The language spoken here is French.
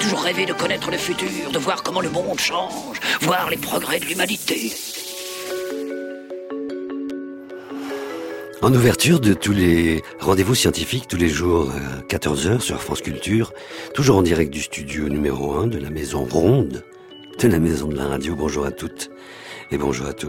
toujours rêvé de connaître le futur, de voir comment le monde change, voir les progrès de l'humanité. En ouverture de tous les rendez-vous scientifiques, tous les jours à 14h sur France Culture, toujours en direct du studio numéro 1 de la Maison Ronde, de la Maison de la Radio. Bonjour à toutes et bonjour à tous.